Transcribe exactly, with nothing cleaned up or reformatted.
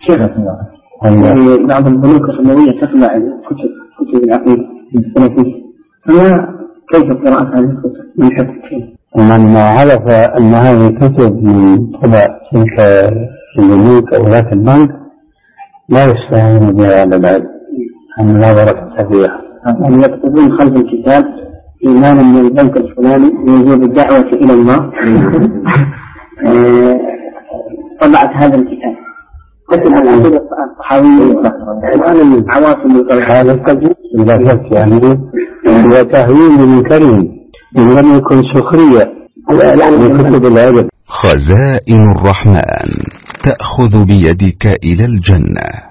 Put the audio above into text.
شيخ يعني بعض البنوك الربوية تطبع كتب كتب العقيدة السلفية، فما كيف قراءة هذه الكتب من حفظ؟ من عرف أن هذه الكتب من طبع تلك البنوك أو ذاك البنك لا يستعين بها على العلم، أن لا بركة فيها. يعني يكتبون خلف الكتاب إيمانا من البنك الفلاني بوجوب الدعوة إلى الله. طبعت هذا الكتاب كتب العقيدة الطحاوية وأنا عواصم هذا قد إذا شك يعني هو تهويل من كريم إن لم يكن سخرية لكتب العلم. خزائن الرحمن تأخذ بيدك إلى الجنة.